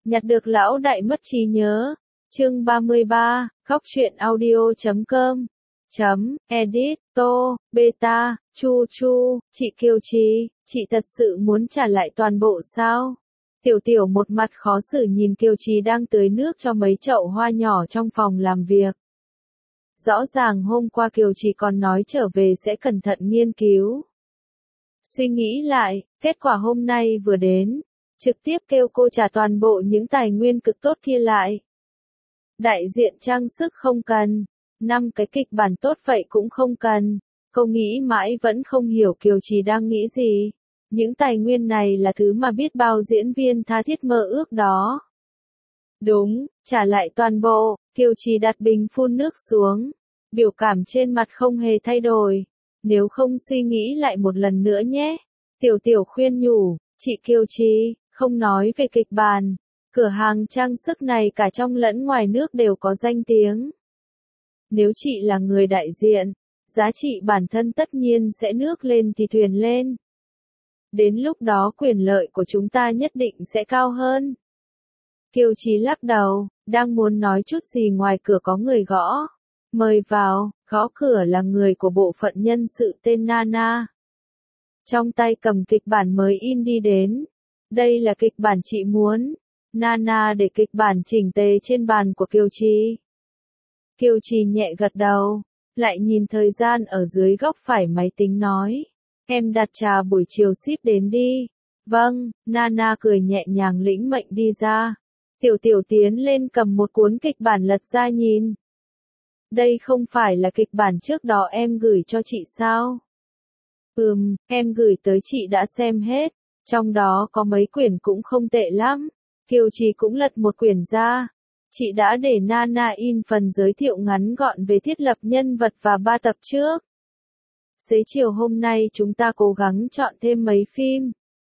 Nhặt được lão đại mất trí nhớ. Chương 33, khóc chuyện audio.com. Edit, Tô, Beta, Chu Chu, chị Kiều Trì, chị thật sự muốn trả lại toàn bộ sao? Tiểu Tiểu một mặt khó xử nhìn Kiều Trì đang tưới nước cho mấy chậu hoa nhỏ trong phòng làm việc. Rõ ràng hôm qua Kiều Trì còn nói trở về sẽ cẩn thận nghiên cứu. Suy nghĩ lại, kết quả hôm nay vừa đến, trực tiếp kêu cô trả toàn bộ những tài nguyên cực tốt kia lại. Đại diện trang sức không cần, 5 cái kịch bản tốt vậy cũng không cần. Cô nghĩ mãi vẫn không hiểu Kiều Trì đang nghĩ gì. Những tài nguyên này là thứ mà biết bao diễn viên tha thiết mơ ước đó. Đúng, trả lại toàn bộ. Kiều Trì đặt bình phun nước xuống. Biểu cảm trên mặt không hề thay đổi. Nếu không suy nghĩ lại một lần nữa nhé. Tiểu Tiểu khuyên nhủ, chị Kiều Trì, không nói về kịch bản. Cửa hàng trang sức này cả trong lẫn ngoài nước đều có danh tiếng. Nếu chị là người đại diện, giá trị bản thân tất nhiên sẽ nước lên thì thuyền lên. Đến lúc đó quyền lợi của chúng ta nhất định sẽ cao hơn. Kiều Trì lắc đầu, đang muốn nói chút gì ngoài cửa có người gõ. Mời vào, gõ cửa là người của bộ phận nhân sự tên Nana. Trong tay cầm kịch bản mới in đi đến. Đây là kịch bản chị muốn. Nana để kịch bản chỉnh tề trên bàn của Kiều Trì. Kiều Trì nhẹ gật đầu, lại nhìn thời gian ở dưới góc phải máy tính nói. Em đặt trà buổi chiều ship đến đi. Vâng, Nana cười nhẹ nhàng lĩnh mệnh đi ra. Tiểu Tiểu tiến lên cầm một cuốn kịch bản lật ra nhìn. Đây không phải là kịch bản trước đó em gửi cho chị sao? Em gửi tới chị đã xem hết. Trong đó có mấy quyển cũng không tệ lắm. Kiều Trì cũng lật một quyển ra. Chị đã để Nana in phần giới thiệu ngắn gọn về thiết lập nhân vật và 3 tập trước. Xế chiều hôm nay chúng ta cố gắng chọn thêm mấy phim.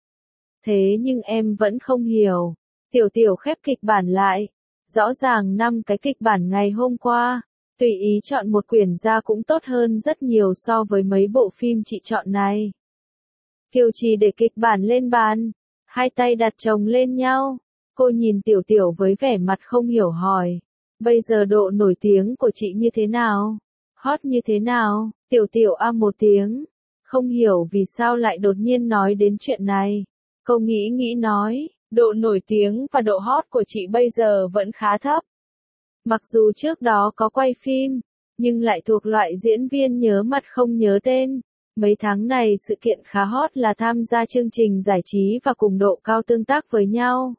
Thế nhưng em vẫn không hiểu. Tiểu Tiểu khép kịch bản lại. Rõ ràng 5 cái kịch bản ngày hôm qua. Tùy ý chọn một quyển ra cũng tốt hơn rất nhiều so với mấy bộ phim chị chọn này. Kiều Trì để kịch bản lên bàn. Hai tay đặt chồng lên nhau. Cô nhìn Tiểu Tiểu với vẻ mặt không hiểu hỏi. Bây giờ độ nổi tiếng của chị như thế nào? Hot như thế nào? Tiểu Tiểu một tiếng. Không hiểu vì sao lại đột nhiên nói đến chuyện này. Cô nghĩ nói, độ nổi tiếng và độ hot của chị bây giờ vẫn khá thấp. Mặc dù trước đó có quay phim, nhưng lại thuộc loại diễn viên nhớ mặt không nhớ tên. Mấy tháng này sự kiện khá hot là tham gia chương trình giải trí và cùng độ cao tương tác với nhau.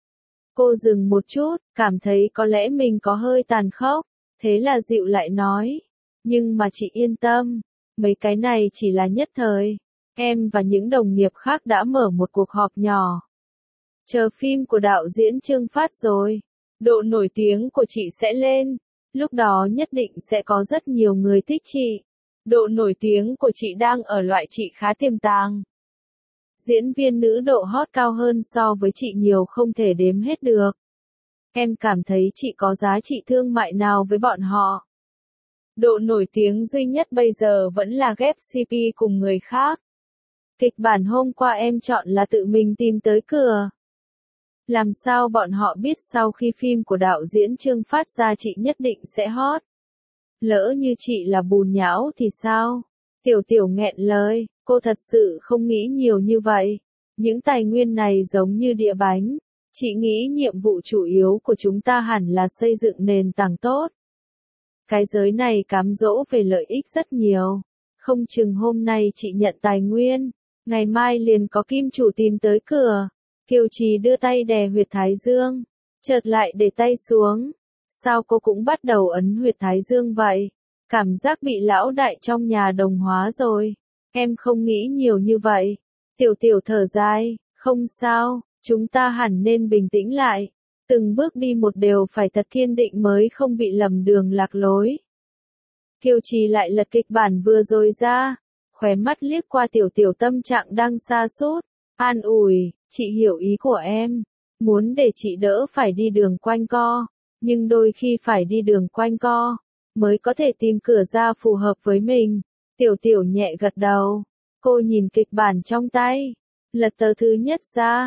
Cô dừng một chút, cảm thấy có lẽ mình có hơi tàn khốc, thế là dịu lại nói. Nhưng mà chị yên tâm, mấy cái này chỉ là nhất thời. Em và những đồng nghiệp khác đã mở một cuộc họp nhỏ. Chờ phim của đạo diễn Trương phát rồi, độ nổi tiếng của chị sẽ lên. Lúc đó nhất định sẽ có rất nhiều người thích chị. Độ nổi tiếng của chị đang ở loại chị khá tiềm tàng. Diễn viên nữ độ hot cao hơn so với chị nhiều không thể đếm hết được. Em cảm thấy chị có giá trị thương mại nào với bọn họ? Độ nổi tiếng duy nhất bây giờ vẫn là ghép CP cùng người khác. Kịch bản hôm qua em chọn là tự mình tìm tới cửa. Làm sao bọn họ biết sau khi phim của đạo diễn Trương phát ra chị nhất định sẽ hot? Lỡ như chị là bùn nhão thì sao? Tiểu Tiểu nghẹn lời, cô thật sự không nghĩ nhiều như vậy. Những tài nguyên này giống như đĩa bánh. Chị nghĩ nhiệm vụ chủ yếu của chúng ta hẳn là xây dựng nền tảng tốt. Cái giới này cám dỗ về lợi ích rất nhiều. Không chừng hôm nay chị nhận tài nguyên, ngày mai liền có kim chủ tìm tới cửa. Kiều Trì đưa tay đè huyệt thái dương, chợt lại để tay xuống. Sao cô cũng bắt đầu ấn huyệt thái dương vậy? Cảm giác bị lão đại trong nhà đồng hóa rồi. Em không nghĩ nhiều như vậy. Tiểu Tiểu thở dài, không sao, chúng ta hẳn nên bình tĩnh lại. Từng bước đi một đều phải thật kiên định mới không bị lầm đường lạc lối. Kiều Trì lại lật kịch bản vừa rồi ra, khóe mắt liếc qua Tiểu Tiểu tâm trạng đang sa sút, an ủi, chị hiểu ý của em, muốn để chị đỡ phải đi đường quanh co, nhưng đôi khi phải đi đường quanh co, mới có thể tìm cửa ra phù hợp với mình. Tiểu Tiểu nhẹ gật đầu, cô nhìn kịch bản trong tay, lật tờ thứ nhất ra,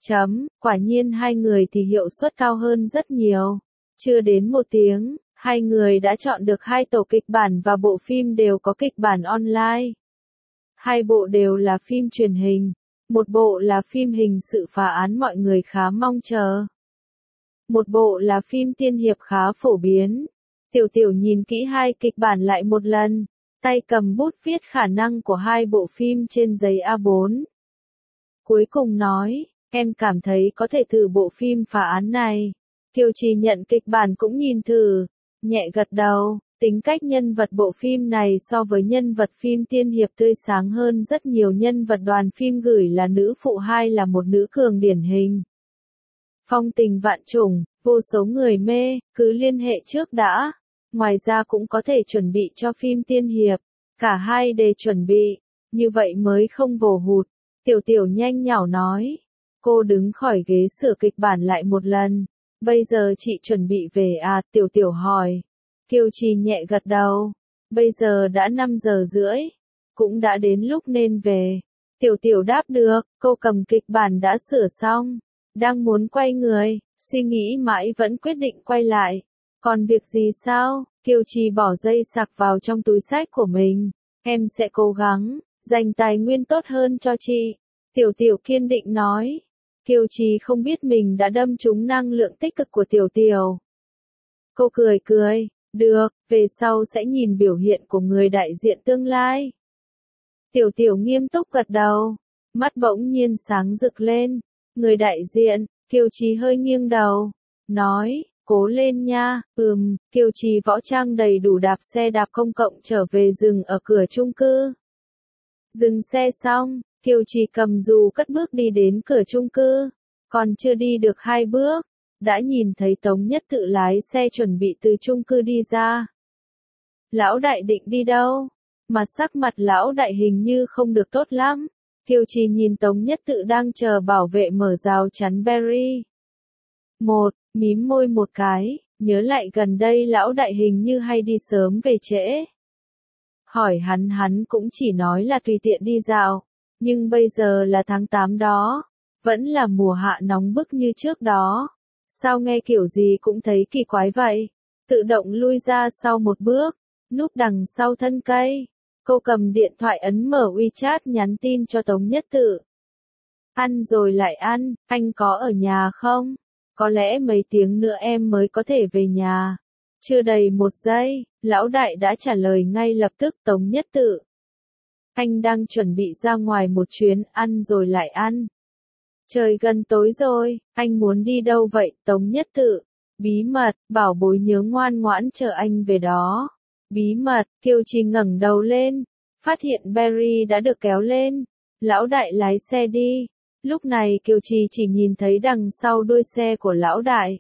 Quả nhiên hai người thì hiệu suất cao hơn rất nhiều. Chưa đến 1 tiếng, hai người đã chọn được 2 tổ kịch bản và bộ phim đều có kịch bản online. 2 bộ đều là phim truyền hình, một bộ là phim hình sự phá án mọi người khá mong chờ. Một bộ là phim tiên hiệp khá phổ biến. Tiểu Tiểu nhìn kỹ 2 kịch bản lại một lần, tay cầm bút viết khả năng của 2 bộ phim trên giấy A4. Cuối cùng nói, em cảm thấy có thể thử bộ phim phá án này. Kiều Trì nhận kịch bản cũng nhìn thử, nhẹ gật đầu, tính cách nhân vật bộ phim này so với nhân vật phim tiên hiệp tươi sáng hơn rất nhiều. Nhân vật đoàn phim gửi là nữ phụ 2 là một nữ cường điển hình. Phong tình vạn trùng, vô số người mê, cứ liên hệ trước đã. Ngoài ra cũng có thể chuẩn bị cho phim tiên hiệp, cả hai để chuẩn bị, như vậy mới không vồ hụt. Tiểu Tiểu nhanh nhảu nói. Cô đứng khỏi ghế sửa kịch bản lại một lần. Bây giờ chị chuẩn bị về à? Tiểu Tiểu hỏi. Kiều Trì nhẹ gật đầu. Bây giờ đã 5 giờ rưỡi. Cũng đã đến lúc nên về. Tiểu Tiểu đáp được, cô cầm kịch bản đã sửa xong. Đang muốn quay người, suy nghĩ mãi vẫn quyết định quay lại. Còn việc gì sao? Kiều Trì bỏ dây sạc vào trong túi xách của mình. Em sẽ cố gắng, dành tài nguyên tốt hơn cho chị. Tiểu Tiểu kiên định nói. Kiều Trì không biết mình đã đâm trúng năng lượng tích cực của Tiểu Tiểu. Cô cười cười, được, về sau sẽ nhìn biểu hiện của người đại diện tương lai. Tiểu Tiểu nghiêm túc gật đầu, mắt bỗng nhiên sáng rực lên. Người đại diện, Kiều Trì hơi nghiêng đầu, nói, cố lên nha. Kiều Trì võ trang đầy đủ đạp xe đạp công cộng trở về dừng ở cửa chung cư. Dừng xe xong, Kiều Trì cầm dù cất bước đi đến cửa chung cư, còn chưa đi được 2 bước, đã nhìn thấy Tống Nhất Tự lái xe chuẩn bị từ chung cư đi ra. Lão đại định đi đâu? Mà sắc mặt lão đại hình như không được tốt lắm. Kiều Trì nhìn Tống Nhất Tự đang chờ bảo vệ mở rào chắn Berry. Mím môi một cái, nhớ lại gần đây lão đại hình như hay đi sớm về trễ. Hỏi hắn cũng chỉ nói là tùy tiện đi dạo, nhưng bây giờ là tháng 8 đó, vẫn là mùa hạ nóng bức như trước đó. Sao nghe kiểu gì cũng thấy kỳ quái vậy? Tự động lui ra sau một bước, núp đằng sau thân cây. Cô cầm điện thoại ấn mở WeChat nhắn tin cho Tống Nhất Tự. Ăn rồi lại ăn, anh có ở nhà không? Có lẽ mấy tiếng nữa em mới có thể về nhà. Chưa đầy 1 giây, lão đại đã trả lời ngay lập tức. Tống Nhất Tự. Anh đang chuẩn bị ra ngoài một chuyến, ăn rồi lại ăn. Trời gần tối rồi, anh muốn đi đâu vậy? Tống Nhất Tự. Bí mật, bảo bối nhớ ngoan ngoãn chờ anh về đó. Bí mật, Kiều Trì ngẩng đầu lên, phát hiện Berry đã được kéo lên. Lão đại lái xe đi. Lúc này Kiều Trì chỉ nhìn thấy đằng sau đuôi xe của lão đại.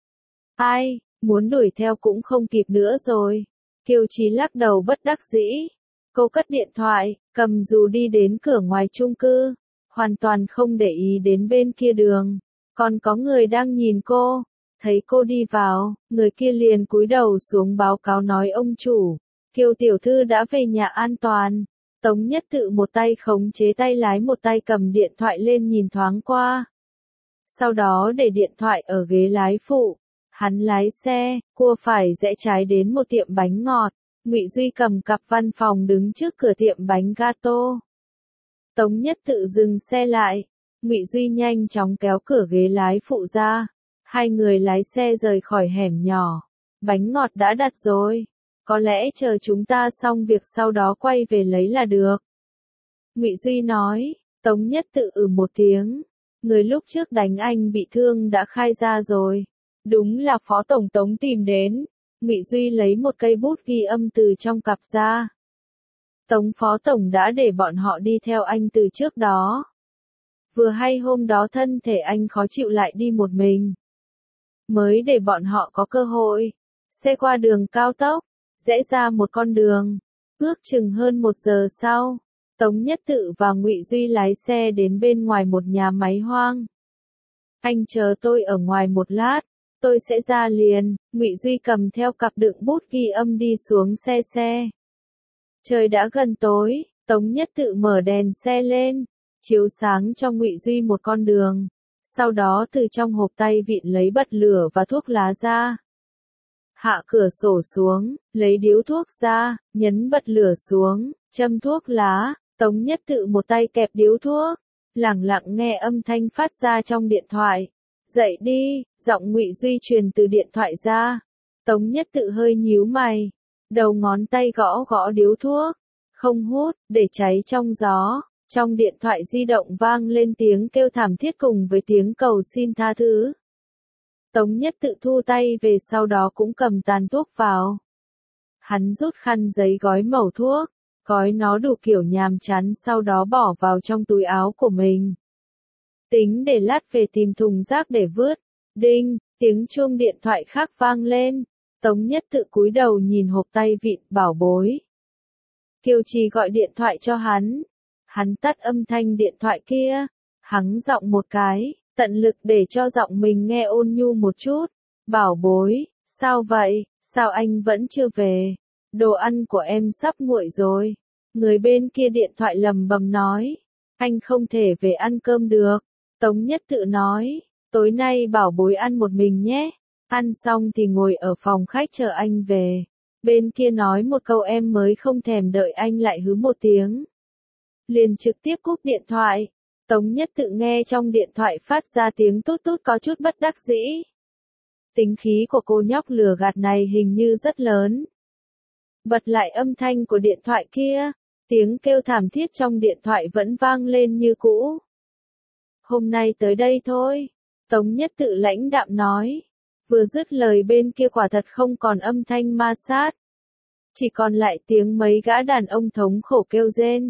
Ai, muốn đuổi theo cũng không kịp nữa rồi. Kiều Trì lắc đầu bất đắc dĩ. Cô cất điện thoại, cầm dù đi đến cửa ngoài chung cư, hoàn toàn không để ý đến bên kia đường. Còn có người đang nhìn cô. Thấy cô đi vào, người kia liền cúi đầu xuống báo cáo nói ông chủ, Kiều tiểu thư đã về nhà an toàn. Tống Nhất Tự một tay khống chế tay lái một tay cầm điện thoại lên nhìn thoáng qua. Sau đó để điện thoại ở ghế lái phụ. Hắn lái xe, cua phải rẽ trái đến một tiệm bánh ngọt. Ngụy Duy cầm cặp văn phòng đứng trước cửa tiệm bánh gato. Tống Nhất Tự dừng xe lại. Ngụy Duy nhanh chóng kéo cửa ghế lái phụ ra. Hai người lái xe rời khỏi hẻm nhỏ. Bánh ngọt đã đặt rồi. Có lẽ chờ chúng ta xong việc sau đó quay về lấy là được. Ngụy Duy nói. Tống Nhất Tự một tiếng. Người lúc trước đánh anh bị thương đã khai ra rồi. Đúng là Phó Tổng Tống tìm đến. Ngụy Duy lấy một cây bút ghi âm từ trong cặp ra. Tống Phó Tổng đã để bọn họ đi theo anh từ trước đó. Vừa hay hôm đó thân thể anh khó chịu lại đi một mình. Mới để bọn họ có cơ hội. Xe qua đường cao tốc, rẽ ra một con đường. Ước chừng hơn 1 giờ sau, Tống Nhất Tự và Ngụy Duy lái xe đến bên ngoài một nhà máy hoang. Anh chờ tôi ở ngoài một lát, tôi sẽ ra liền. Ngụy Duy cầm theo cặp đựng bút ghi âm đi xuống xe. Trời đã gần tối, Tống Nhất Tự mở đèn xe lên, chiếu sáng cho Ngụy Duy một con đường. sau đó từ trong hộp tay vịn lấy bật lửa và thuốc lá ra. Hạ cửa sổ xuống, lấy điếu thuốc ra, nhấn bật lửa xuống, châm thuốc lá, Tống Nhất Tự một tay kẹp điếu thuốc, lẳng lặng nghe âm thanh phát ra trong điện thoại. Dậy đi, giọng Ngụy Duy truyền từ điện thoại ra. Tống Nhất Tự hơi nhíu mày, đầu ngón tay gõ gõ điếu thuốc, không hút, để cháy trong gió. Trong điện thoại di động vang lên tiếng kêu thảm thiết cùng với tiếng cầu xin tha thứ. Tống Nhất Tự thu tay về, sau đó cũng cầm tàn thuốc vào. Hắn rút khăn giấy gói mẩu thuốc, gói nó đủ kiểu nhàm chán, sau đó bỏ vào trong túi áo của mình. Tính để lát về tìm thùng rác để vứt. Đinh, tiếng chuông điện thoại khác vang lên. Tống Nhất Tự cúi đầu nhìn hộp tay vịn, bảo bối. Kiều Trì gọi điện thoại cho hắn. Hắn tắt âm thanh điện thoại kia, hắng giọng một cái, tận lực để cho giọng mình nghe ôn nhu một chút. Bảo bối, sao vậy, sao anh vẫn chưa về? Đồ ăn của em sắp nguội rồi. Người bên kia điện thoại lầm bầm nói, anh không thể về ăn cơm được. Tống Nhất Tự nói, tối nay bảo bối ăn một mình nhé. Ăn xong thì ngồi ở phòng khách chờ anh về. Bên kia nói một câu em mới không thèm đợi anh lại hứ một tiếng. Liền trực tiếp cúp điện thoại. Tống Nhất Tự nghe trong điện thoại phát ra tiếng tút tút có chút bất đắc dĩ. Tính khí của cô nhóc lừa gạt này hình như rất lớn. Bật lại âm thanh của điện thoại kia, tiếng kêu thảm thiết trong điện thoại vẫn vang lên như cũ. Hôm nay tới đây thôi, Tống Nhất Tự lãnh đạm nói. Vừa dứt lời bên kia quả thật không còn âm thanh ma sát. Chỉ còn lại tiếng mấy gã đàn ông thống khổ kêu rên.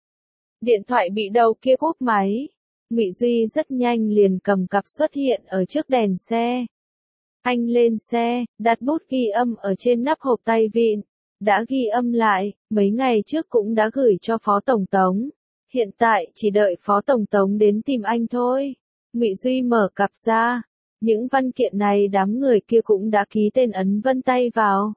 Điện thoại bị đầu kia cúp máy. Ngụy Duy rất nhanh liền cầm cặp xuất hiện ở trước đèn xe. Anh lên xe, đặt bút ghi âm ở trên nắp hộp tay vịn. Đã ghi âm lại, mấy ngày trước cũng đã gửi cho Phó Tổng Tống. Hiện tại chỉ đợi Phó Tổng Tống đến tìm anh thôi. Ngụy Duy mở cặp ra. Những văn kiện này đám người kia cũng đã ký tên ấn vân tay vào.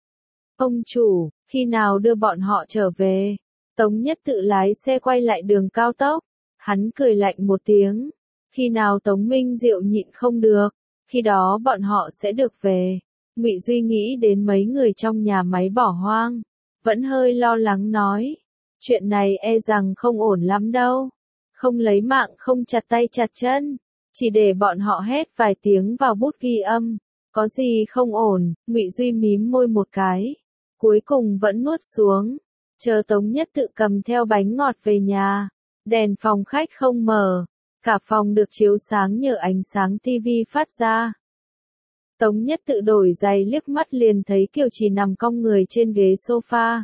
Ông chủ, khi nào đưa bọn họ trở về? Tống Nhất Tự lái xe quay lại đường cao tốc. Hắn cười lạnh một tiếng. Khi nào Tống Minh Diệu nhịn không được, khi đó bọn họ sẽ được về. Ngụy Duy nghĩ đến mấy người trong nhà máy bỏ hoang, vẫn hơi lo lắng nói. Chuyện này e rằng không ổn lắm đâu. Không lấy mạng không chặt tay chặt chân. Chỉ để bọn họ hét vài tiếng vào bút ghi âm. Có gì không ổn, Ngụy Duy mím môi một cái. Cuối cùng vẫn nuốt xuống. Chờ Tống Nhất Tự cầm theo bánh ngọt về nhà. Đèn phòng khách không mở. Cả phòng được chiếu sáng nhờ ánh sáng tivi phát ra. Tống Nhất Tự đổi giày liếc mắt liền thấy Kiều Trì nằm cong người trên ghế sofa.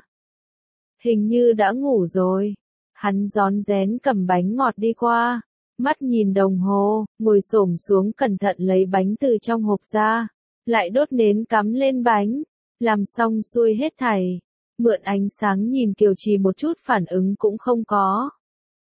Hình như đã ngủ rồi. Hắn rón rén cầm bánh ngọt đi qua. Mắt nhìn đồng hồ, ngồi xổm xuống cẩn thận lấy bánh từ trong hộp ra. Lại đốt nến cắm lên bánh. Làm xong xuôi hết thảy. Mượn ánh sáng nhìn Kiều Trì một chút phản ứng cũng không có.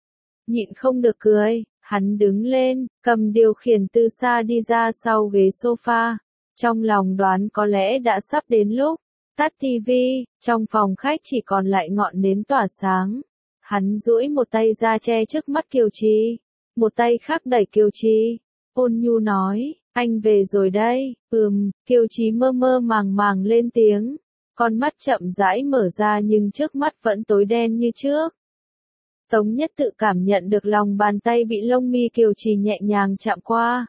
Nhịn không được cười, hắn đứng lên, cầm điều khiển từ xa đi ra sau ghế sofa. Trong lòng đoán có lẽ đã sắp đến lúc. Tắt tivi, trong phòng khách chỉ còn lại ngọn nến tỏa sáng. Hắn duỗi một tay ra che trước mắt Kiều Trì. Một tay khác đẩy Kiều Trì. Ôn nhu nói, anh về rồi đây. Kiều Trì mơ mơ màng màng lên tiếng. Con mắt chậm rãi mở ra nhưng trước mắt vẫn tối đen như trước. Tống Nhất Tự cảm nhận được lòng bàn tay bị lông mi Kiều Trì nhẹ nhàng chạm qua.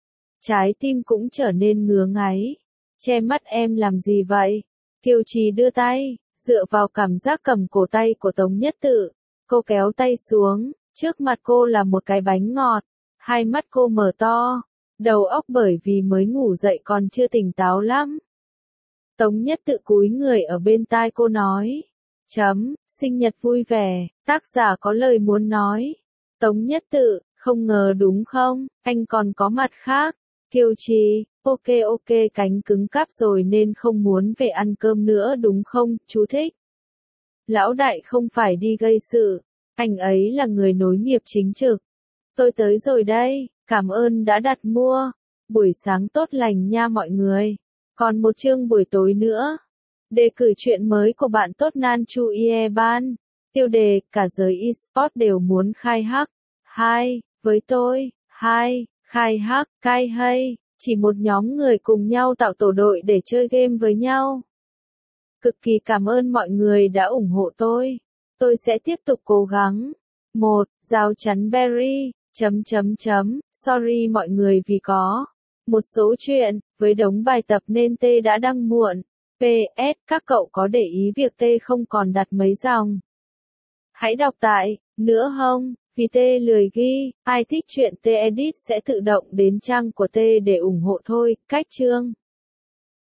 Trái tim cũng trở nên ngứa ngáy. Che mắt em làm gì vậy? Kiều Trì đưa tay, dựa vào cảm giác cầm cổ tay của Tống Nhất Tự. Cô kéo tay xuống, trước mặt cô là một cái bánh ngọt. Hai mắt cô mở to, đầu óc bởi vì mới ngủ dậy còn chưa tỉnh táo lắm. Tống Nhất Tự cúi người ở bên tai cô nói. Sinh nhật vui vẻ, tác giả có lời muốn nói. Tống Nhất Tự, không ngờ đúng không, anh còn có mặt khác. Kiều Trì, ok cánh cứng cáp rồi nên không muốn về ăn cơm nữa đúng không, chú thích. Lão đại không phải đi gây sự, anh ấy là người nối nghiệp chính trực. Tôi tới rồi đây, cảm ơn đã đặt mua. Buổi sáng tốt lành nha mọi người. Còn một chương buổi tối nữa. Đề cử chuyện mới của bạn Tốt Nan Chu Ie Ban. Tiêu đề, cả giới eSports đều muốn khai hắc. Với tôi, Khai hắc, cai hay, chỉ một nhóm người cùng nhau tạo tổ đội để chơi game với nhau. Cực kỳ cảm ơn mọi người đã ủng hộ tôi. Tôi sẽ tiếp tục cố gắng. 1. Rào chắn Berry. Sorry mọi người vì có một số chuyện với đống bài tập nên T đã đăng muộn. PS, các cậu có để ý việc T không còn đặt mấy dòng hãy đọc tại nữa không? Vì T lười ghi, ai thích chuyện T edit sẽ tự động đến trang của T để ủng hộ thôi. Cách chương